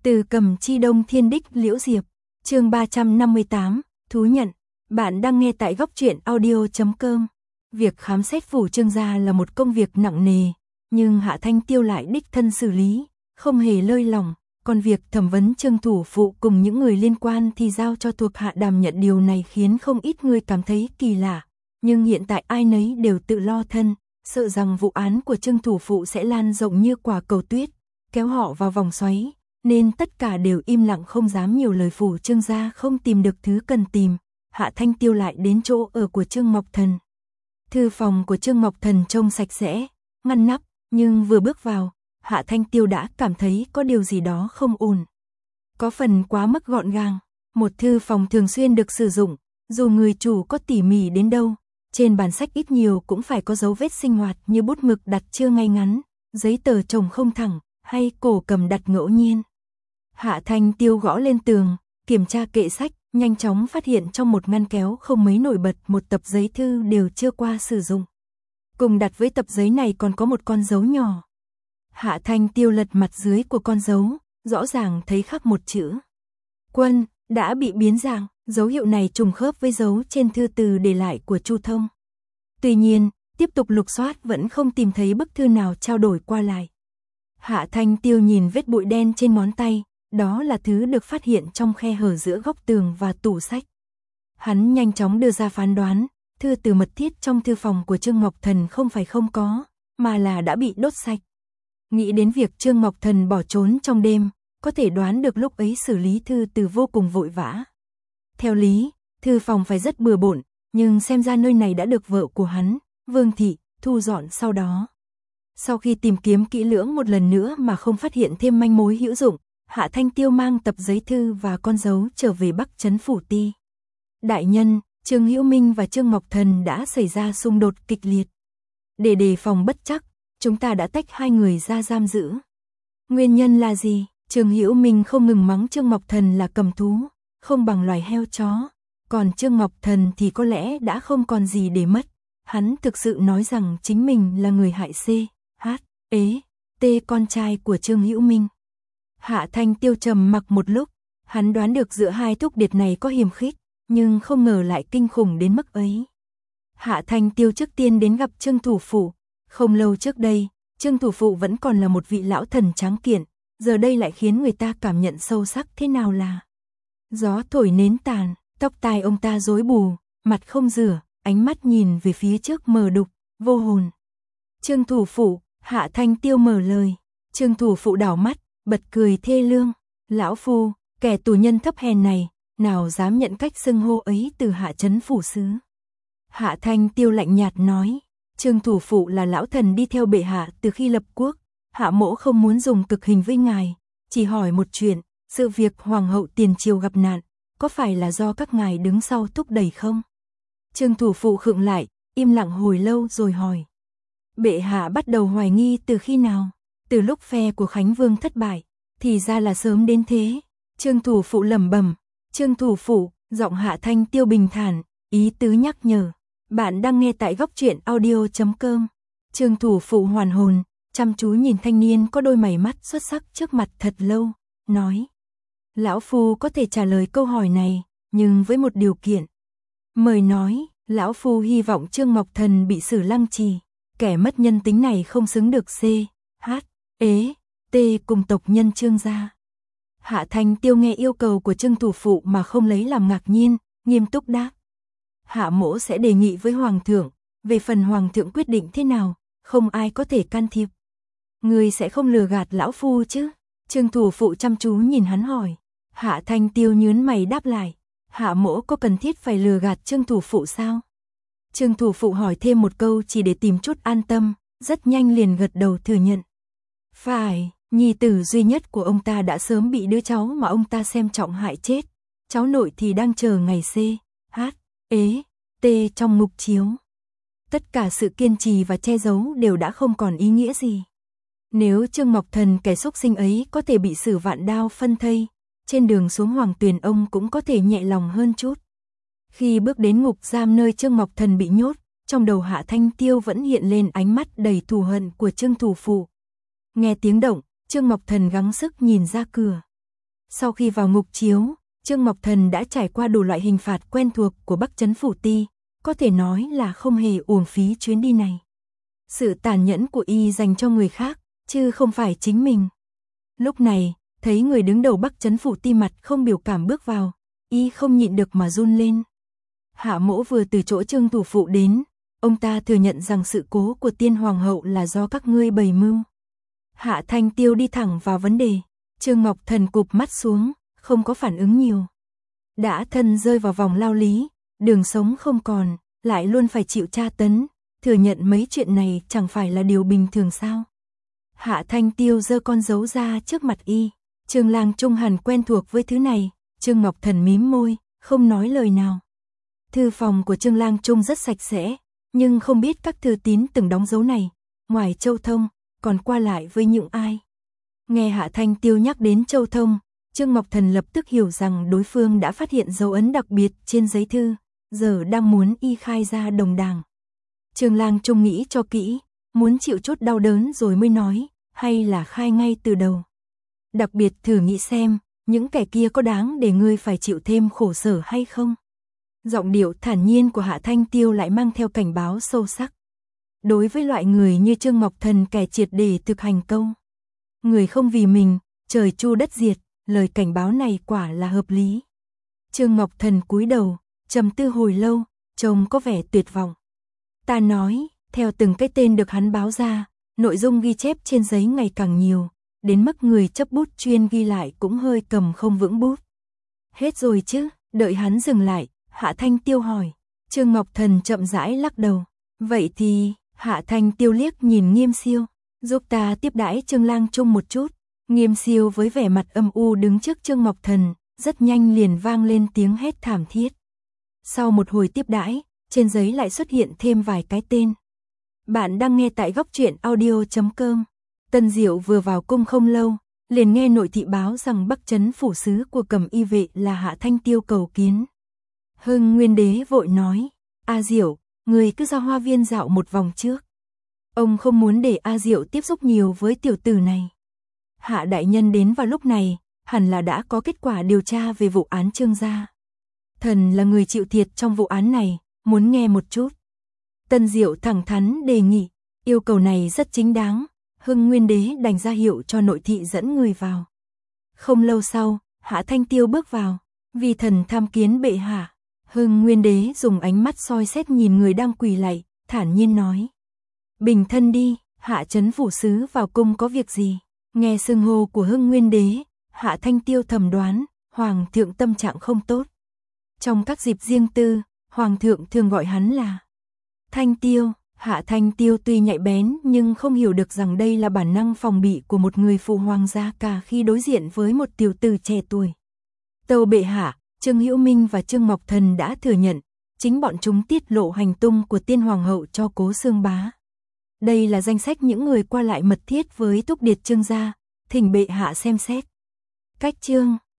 Từ Cầm Chi Đông Thiên Đích Liễu Diệp, chương 358, thú nhận. Bạn đang nghe tại góc truyện audio.com. Việc khám xét phủ Trương gia là một công việc nặng nề, nhưng Hạ Thanh Tiêu lại đích thân xử lý, không hề lơi lỏng. Còn việc thẩm vấn Trương thủ phụ cùng những người liên quan thì giao cho thuộc hạ đảm nhận, điều này khiến không ít người cảm thấy kỳ lạ. Nhưng hiện tại ai nấy đều tự lo thân, sợ rằng vụ án của Trương thủ phụ sẽ lan rộng như quả cầu tuyết, kéo họ vào vòng xoáy, nên tất cả đều im lặng không dám nhiều lời. Phủ Trương gia không tìm được thứ cần tìm, Hạ Thanh Tiêu lại đến chỗ ở của Trương Mộc Thần. Thư phòng của Trương Mộc Thần trông sạch sẽ, ngăn nắp, nhưng vừa bước vào, Hạ Thanh Tiêu đã cảm thấy có điều gì đó không ổn. Có phần quá mức gọn gàng, một thư phòng thường xuyên được sử dụng, dù người chủ có tỉ mỉ đến đâu, trên bàn sách ít nhiều cũng phải có dấu vết sinh hoạt như bút mực đặt chưa ngay ngắn, giấy tờ chồng không thẳng, hay cổ cầm đặt ngẫu nhiên. Hạ Thanh Tiêu gõ lên tường, kiểm tra kệ sách, nhanh chóng phát hiện trong một ngăn kéo không mấy nổi bật một tập giấy thư đều chưa qua sử dụng. Cùng đặt với tập giấy này còn có một con dấu nhỏ. Hạ Thanh Tiêu lật mặt dưới của con dấu, rõ ràng thấy khắc một chữ Quân, đã bị biến dạng, dấu hiệu này trùng khớp với dấu trên thư từ để lại của Chu Thông. Tuy nhiên, tiếp tục lục soát vẫn không tìm thấy bức thư nào trao đổi qua lại. Hạ Thanh Tiêu nhìn vết bụi đen trên ngón tay, đó là thứ được phát hiện trong khe hở giữa góc tường và tủ sách. Hắn nhanh chóng đưa ra phán đoán, thư từ mật thiết trong thư phòng của Trương Mộc Thần không phải không có, mà là đã bị đốt sạch. Nghĩ đến việc Trương Mộc Thần bỏ trốn trong đêm, có thể đoán được lúc ấy xử lý thư từ vô cùng vội vã. Theo lý, thư phòng phải rất bừa bộn, nhưng xem ra nơi này đã được vợ của hắn, Vương Thị, thu dọn sau đó. Sau khi tìm kiếm kỹ lưỡng một lần nữa mà không phát hiện thêm manh mối hữu dụng, Hạ Thanh Tiêu mang tập giấy thư và con dấu trở về Bắc Trấn Phủ Ti. Đại nhân, Trương Hữu Minh và Trương Mộc Thần đã xảy ra xung đột kịch liệt. Để đề phòng bất trắc, chúng ta đã tách hai người ra giam giữ. Nguyên nhân là gì? Trương Hữu Minh không ngừng mắng Trương Mộc Thần là cầm thú, không bằng loài heo chó. Còn Trương Mộc Thần thì có lẽ đã không còn gì để mất. Hắn thực sự nói rằng chính mình là người hại C.H.E.T con trai của Trương Hữu Minh. Hạ Thanh Tiêu trầm mặc một lúc, hắn đoán được giữa hai thúc điệt này có hiềm khích, nhưng không ngờ lại kinh khủng đến mức ấy. Hạ Thanh Tiêu trước tiên đến gặp Trương thủ phụ. Không lâu trước đây, Trương thủ phụ vẫn còn là một vị lão thần tráng kiện, giờ đây lại khiến người ta cảm nhận sâu sắc thế nào là gió thổi nến tàn, tóc tai ông ta rối bù, mặt không rửa, ánh mắt nhìn về phía trước mờ đục, vô hồn. Trương thủ phụ, Hạ Thanh Tiêu mở lời. Trương thủ phụ đảo mắt, bật cười thê lương. Lão phu, kẻ tù nhân thấp hèn này, nào dám nhận cách xưng hô ấy từ Hạ Trấn phủ sứ. Hạ Thanh Tiêu lạnh nhạt nói. Trương thủ phụ là lão thần đi theo bệ hạ từ khi lập quốc. Hạ mỗ không muốn dùng cực hình với ngài, chỉ hỏi một chuyện, sự việc hoàng hậu tiền triều gặp nạn, có phải là do các ngài đứng sau thúc đẩy không? Trương thủ phụ khựng lại, im lặng hồi lâu rồi hỏi. Bệ hạ bắt đầu hoài nghi từ khi nào? Từ lúc phe của Khánh Vương thất bại, thì ra là sớm đến thế. Trương thủ phụ lẩm bẩm. Trương thủ phụ, giọng Hạ Thanh Tiêu bình thản, ý tứ nhắc nhở. Bạn đang nghe tại góc truyện audio.com. Trương thủ phụ hoàn hồn, chăm chú nhìn thanh niên có đôi mày mắt xuất sắc trước mặt thật lâu, nói. Lão phu có thể trả lời câu hỏi này, nhưng với một điều kiện. Mời nói, lão phu hy vọng Trương Mộc Thần bị xử lăng trì. Kẻ mất nhân tính này không xứng được C.H.E.T cùng tộc nhân Trương gia. Hạ Thanh Tiêu nghe yêu cầu của Trương thủ phụ mà không lấy làm ngạc nhiên, nghiêm túc đáp. Hạ mỗ sẽ đề nghị với Hoàng thượng, về phần Hoàng thượng quyết định thế nào, không ai có thể can thiệp. Người sẽ không lừa gạt lão phu chứ? Trương thủ phụ chăm chú nhìn hắn hỏi. Hạ Thanh Tiêu nhướng mày đáp lại. Hạ mỗ có cần thiết phải lừa gạt Trương thủ phụ sao? Trương thủ phụ hỏi thêm một câu chỉ để tìm chút an tâm, rất nhanh liền gật đầu thừa nhận. Phải, nhi tử duy nhất của ông ta đã sớm bị đứa cháu mà ông ta xem trọng hại chết. Cháu nội thì đang chờ ngày C.H.E.T trong ngục chiếu. Tất cả sự kiên trì và che giấu đều đã không còn ý nghĩa gì. Nếu Trương Mộc Thần kẻ xúc sinh ấy có thể bị xử vạn đao phân thây, trên đường xuống Hoàng Tuyền ông cũng có thể nhẹ lòng hơn chút. Khi bước đến ngục giam nơi Trương Mộc Thần bị nhốt, trong đầu Hạ Thanh Tiêu vẫn hiện lên ánh mắt đầy thù hận của Trương thủ phụ. Nghe tiếng động, Trương Mộc Thần gắng sức nhìn ra cửa. Sau khi vào ngục chiếu, Trương Mộc Thần đã trải qua đủ loại hình phạt quen thuộc của Bắc Trấn Phủ Ti, có thể nói là không hề uổng phí chuyến đi này. Sự tàn nhẫn của y dành cho người khác, chứ không phải chính mình. Lúc này, thấy người đứng đầu Bắc Trấn Phủ Ti mặt không biểu cảm bước vào, y không nhịn được mà run lên. Hạ Mỗ vừa từ chỗ Trương thủ phụ đến, ông ta thừa nhận rằng sự cố của Tiên Hoàng hậu là do các ngươi bày mưu. Hạ Thanh Tiêu đi thẳng vào vấn đề, Trương Mộc Thần cụp mắt xuống, không có phản ứng nhiều. Đã thân rơi vào vòng lao lý, đường sống không còn, lại luôn phải chịu tra tấn, thừa nhận mấy chuyện này chẳng phải là điều bình thường sao? Hạ Thanh Tiêu giơ con dấu ra trước mặt y, Trương Lang Trung hẳn quen thuộc với thứ này, Trương Mộc Thần mím môi, không nói lời nào. Thư phòng của Trương Lang Trung rất sạch sẽ, nhưng không biết các thư tín từng đóng dấu này, ngoài Châu Thông, còn qua lại với những ai. Nghe Hạ Thanh Tiêu nhắc đến Châu Thông, Trương Mộc Thần lập tức hiểu rằng đối phương đã phát hiện dấu ấn đặc biệt trên giấy thư, giờ đang muốn y khai ra đồng đảng. Trương Lang Trung nghĩ cho kỹ, muốn chịu chút đau đớn rồi mới nói, hay là khai ngay từ đầu. Đặc biệt thử nghĩ xem, những kẻ kia có đáng để ngươi phải chịu thêm khổ sở hay không? Giọng điệu thản nhiên của Hạ Thanh Tiêu lại mang theo cảnh báo sâu sắc. Đối với loại người như Trương Mộc Thần kẻ triệt để thực hành câu người không vì mình, trời chu đất diệt, lời cảnh báo này quả là hợp lý. Trương Mộc Thần cúi đầu, trầm tư hồi lâu, trông có vẻ tuyệt vọng. Ta nói, theo từng cái tên được hắn báo ra, nội dung ghi chép trên giấy ngày càng nhiều, đến mức người chấp bút chuyên ghi lại cũng hơi cầm không vững bút. Hết rồi chứ, đợi hắn dừng lại, Hạ Thanh Tiêu hỏi. Trương Mộc Thần chậm rãi lắc đầu. Vậy thì, Hạ Thanh Tiêu liếc nhìn Nghiêm Siêu, giúp ta tiếp đãi Trương Lang Trung một chút. Nghiêm Siêu với vẻ mặt âm u đứng trước Trương Mộc Thần, rất nhanh liền vang lên tiếng hét thảm thiết. Sau một hồi tiếp đãi, trên giấy lại xuất hiện thêm vài cái tên. Bạn đang nghe tại góc truyện audio.com. Tân Diệu vừa vào cung không lâu, liền nghe nội thị báo rằng Bắc Trấn phủ sứ của Cẩm Y vệ là Hạ Thanh Tiêu cầu kiến. Hưng Nguyên Đế vội nói, A Diệu, người cứ ra hoa viên dạo một vòng trước. Ông không muốn để A Diệu tiếp xúc nhiều với tiểu tử này. Hạ đại nhân đến vào lúc này, hẳn là đã có kết quả điều tra về vụ án Trương gia. Thần là người chịu thiệt trong vụ án này, muốn nghe một chút. Tân Diệu thẳng thắn đề nghị, yêu cầu này rất chính đáng. Hưng Nguyên Đế đành ra hiệu cho nội thị dẫn người vào. Không lâu sau, Hạ Thanh Tiêu bước vào, vì thần tham kiến bệ hạ. Hưng Nguyên Đế dùng ánh mắt soi xét nhìn người đang quỳ lạy, thản nhiên nói. Bình thân đi, Hạ Trấn phủ sứ vào cung có việc gì? Nghe xưng hô của Hưng Nguyên Đế, Hạ Thanh Tiêu thầm đoán, Hoàng thượng tâm trạng không tốt. Trong các dịp riêng tư, Hoàng thượng thường gọi hắn là Thanh Tiêu. Hạ Thanh Tiêu tuy nhạy bén nhưng không hiểu được rằng đây là bản năng phòng bị của một người phụ hoàng gia cả khi đối diện với một tiểu tử trẻ tuổi. Tâu bệ hạ, Trương Hữu Minh và Trương Mộc Thần đã thừa nhận, chính bọn chúng tiết lộ hành tung của Tiên Hoàng hậu cho Cố Xương Bá. Đây là danh sách những người qua lại mật thiết với Túc Điệt Trương gia, thỉnh bệ hạ xem xét. Cách chương